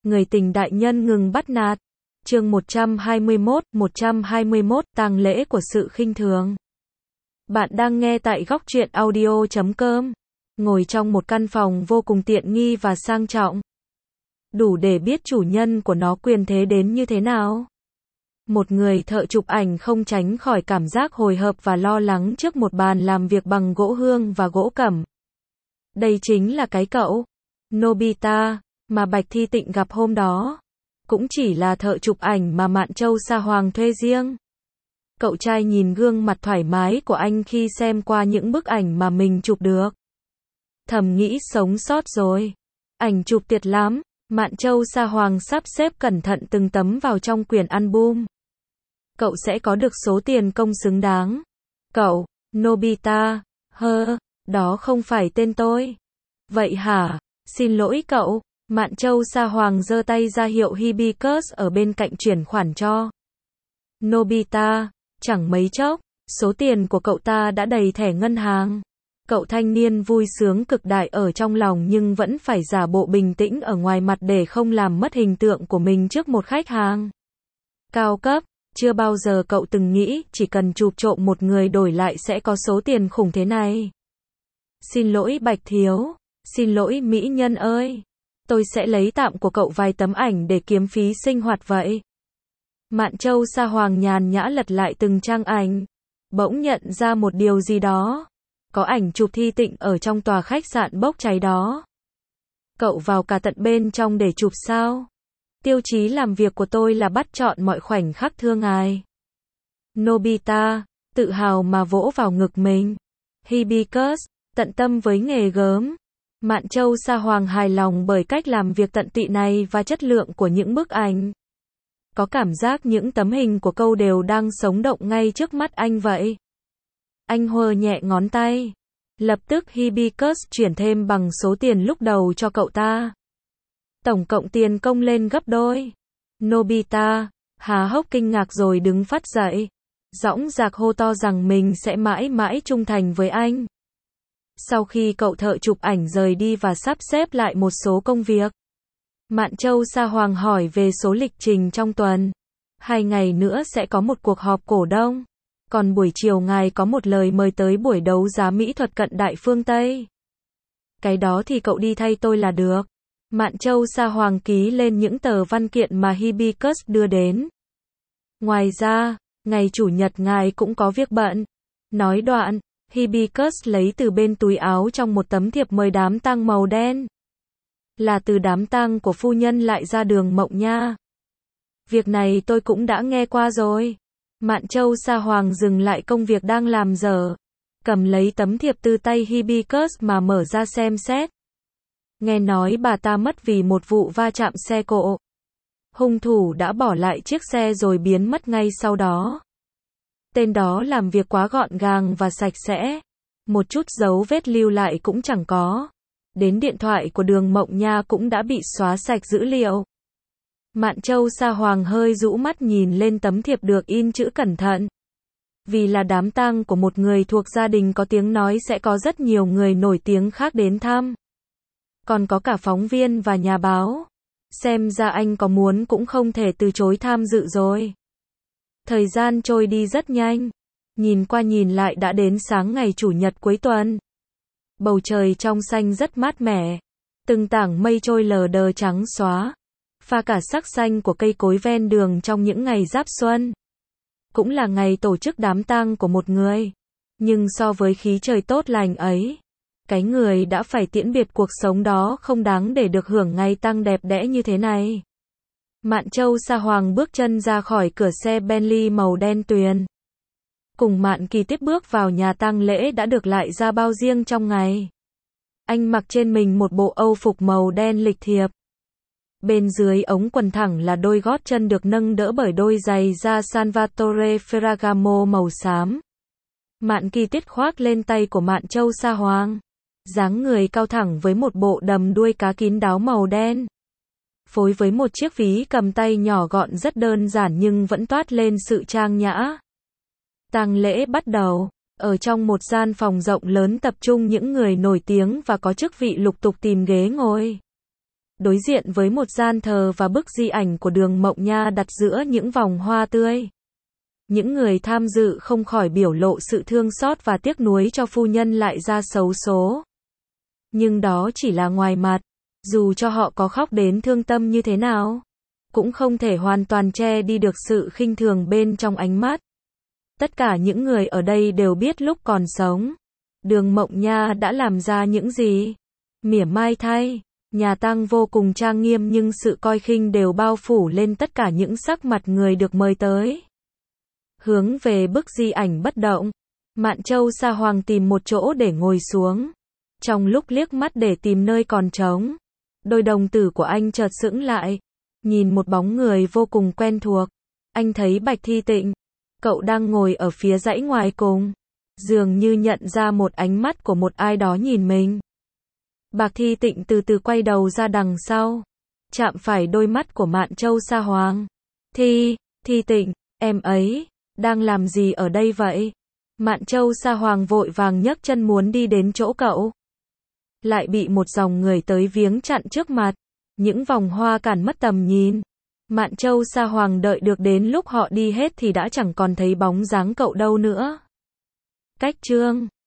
người tình đại nhân ngừng bắt nạt. Chương 121, tang lễ của sự khinh thường. Bạn đang nghe tại góc truyện audio.com. Ngồi trong một căn phòng vô cùng tiện nghi và sang trọng. Đủ để biết chủ nhân của nó quyền thế đến như thế nào. Một người thợ chụp ảnh không tránh khỏi cảm giác hồi hộp và lo lắng trước một bàn làm việc bằng gỗ hương và gỗ cẩm. Đây chính là cái cậu Nobita mà Bạch Thi Tịnh gặp hôm đó. Cũng chỉ là thợ chụp ảnh mà Mạn Châu Sa Hoàng thuê riêng. Cậu trai nhìn gương mặt thoải mái của anh khi xem qua những bức ảnh mà mình chụp được. Thầm nghĩ sống sót rồi. Ảnh chụp tuyệt lắm. Mạn Châu Sa Hoàng sắp xếp cẩn thận từng tấm vào trong quyển album. Cậu sẽ có được số tiền công xứng đáng. Cậu, Nobita, đó không phải tên tôi. Vậy hả? Xin lỗi cậu. Mạn Châu Sa Hoàng giơ tay ra hiệu Hibiscus ở bên cạnh chuyển khoản cho Nobita. Chẳng mấy chốc, số tiền của cậu ta đã đầy thẻ ngân hàng. Cậu thanh niên vui sướng cực đại ở trong lòng nhưng vẫn phải giả bộ bình tĩnh ở ngoài mặt để không làm mất hình tượng của mình trước một khách hàng cao cấp. Chưa bao giờ cậu từng nghĩ chỉ cần chụp trộm một người đổi lại sẽ có số tiền khủng thế này. Xin lỗi Bạch Thiếu. Xin lỗi mỹ nhân ơi. Tôi sẽ lấy tạm của cậu vài tấm ảnh để kiếm phí sinh hoạt vậy. Mạn Châu Sa Hoàng nhàn nhã lật lại từng trang ảnh. Bỗng nhận ra một điều gì đó. Có ảnh chụp Thi Tịnh ở trong tòa khách sạn bốc cháy đó. Cậu vào cả tận bên trong để chụp sao? Tiêu chí làm việc của tôi là bắt chọn mọi khoảnh khắc thương ai. Nobita, tự hào mà vỗ vào ngực mình. Hibiscus, tận tâm với nghề gớm. Mạn Châu Sa Hoàng hài lòng bởi cách làm việc tận tụy này và chất lượng của những bức ảnh. Có cảm giác những tấm hình của cậu đều đang sống động ngay trước mắt anh vậy. Anh huơ nhẹ ngón tay. Lập tức Hibiscus chuyển thêm bằng số tiền lúc đầu cho cậu ta. Tổng cộng tiền công lên gấp đôi. Nobita há hốc kinh ngạc rồi đứng phát dậy. Dõng dạc hô to rằng mình sẽ mãi mãi trung thành với anh. Sau khi cậu thợ chụp ảnh rời đi và sắp xếp lại một số công việc, Mạn Châu Sa Hoàng hỏi về số lịch trình trong tuần. 2 ngày nữa sẽ có một cuộc họp cổ đông. Còn buổi chiều ngài có một lời mời tới buổi đấu giá mỹ thuật cận đại phương Tây. Cái đó thì cậu đi thay tôi là được. Mạn Châu Sa Hoàng ký lên những tờ văn kiện mà Hibiscus đưa đến. Ngoài ra, ngày chủ nhật ngài cũng có việc bận. Nói đoạn, Hibiscus lấy từ bên túi áo trong một tấm thiệp mời đám tang màu đen. Là từ đám tang của phu nhân lại ra đường Mộng nha. Việc này tôi cũng đã nghe qua rồi. Mạn Châu Sa Hoàng dừng lại công việc đang làm dở. Cầm lấy tấm thiệp từ tay Hibiscus mà mở ra xem xét. Nghe nói bà ta mất vì một vụ va chạm xe cộ. Hung thủ đã bỏ lại chiếc xe rồi biến mất ngay sau đó. Tên đó làm việc quá gọn gàng và sạch sẽ. Một chút dấu vết lưu lại cũng chẳng có. Đến điện thoại của Đường Mộng Nha cũng đã bị xóa sạch dữ liệu. Mạn Châu Sa Hoàng hơi rũ mắt nhìn lên tấm thiệp được in chữ cẩn thận. Vì là đám tang của một người thuộc gia đình có tiếng nói sẽ có rất nhiều người nổi tiếng khác đến thăm. Còn có cả phóng viên và nhà báo. Xem ra anh có muốn cũng không thể từ chối tham dự rồi. Thời gian trôi đi rất nhanh. Nhìn qua nhìn lại đã đến sáng ngày chủ nhật cuối tuần. Bầu trời trong xanh rất mát mẻ. Từng tảng mây trôi lờ đờ trắng xóa. Pha cả sắc xanh của cây cối ven đường trong những ngày giáp xuân. Cũng là ngày tổ chức đám tang của một người. Nhưng so với khí trời tốt lành ấy, cái người đã phải tiễn biệt cuộc sống đó không đáng để được hưởng ngày tang đẹp đẽ như thế này. Mạn Châu Sa Hoàng bước chân ra khỏi cửa xe Bentley màu đen tuyền. Cùng Mạn Kỳ tiếp bước vào nhà tang lễ đã được lại ra bao riêng trong ngày. Anh mặc trên mình một bộ âu phục màu đen lịch thiệp. Bên dưới ống quần thẳng là đôi gót chân được nâng đỡ bởi đôi giày da Salvatore Ferragamo màu xám. Mạn Kỳ tiết khoác lên tay của Mạn Châu Sa Hoàng. Dáng người cao thẳng với một bộ đầm đuôi cá kín đáo màu đen. Phối với một chiếc ví cầm tay nhỏ gọn rất đơn giản nhưng vẫn toát lên sự trang nhã. Tang lễ bắt đầu. Ở trong một gian phòng rộng lớn tập trung những người nổi tiếng và có chức vị lục tục tìm ghế ngồi. đối diện với một gian thờ và bức di ảnh của Đường Mộng Nha đặt giữa những vòng hoa tươi. Những người tham dự không khỏi biểu lộ sự thương xót và tiếc nuối cho phu nhân lại ra xấu số. Nhưng đó chỉ là ngoài mặt, dù cho họ có khóc đến thương tâm như thế nào, cũng không thể hoàn toàn che đi được sự khinh thường bên trong ánh mắt. Tất cả những người ở đây đều biết lúc còn sống, Đường Mộng Nha đã làm ra những gì. Mỉa mai thay, nhà tang vô cùng trang nghiêm nhưng sự coi khinh đều bao phủ lên tất cả những sắc mặt người được mời tới. Hướng về bức di ảnh bất động, Mạn Châu Sa Hoàng tìm một chỗ để ngồi xuống. Trong lúc liếc mắt để tìm nơi còn trống, đôi đồng tử của anh chợt sững lại, nhìn một bóng người vô cùng quen thuộc. Anh thấy Bạch Thi Tịnh, cậu đang ngồi ở phía dãy ngoài cùng, dường như nhận ra một ánh mắt của một ai đó nhìn mình. Bạch Thi Tịnh từ từ quay đầu ra đằng sau, chạm phải đôi mắt của Mạn Châu Sa Hoàng. Thi Tịnh, em ấy đang làm gì ở đây vậy? Mạn Châu Sa Hoàng vội vàng nhấc chân muốn đi đến chỗ cậu, lại bị một dòng người tới viếng chặn trước mặt. Những vòng hoa cản mất tầm nhìn. Mạn Châu Sa Hoàng đợi được đến lúc họ đi hết thì đã chẳng còn thấy bóng dáng cậu đâu nữa. Cách chương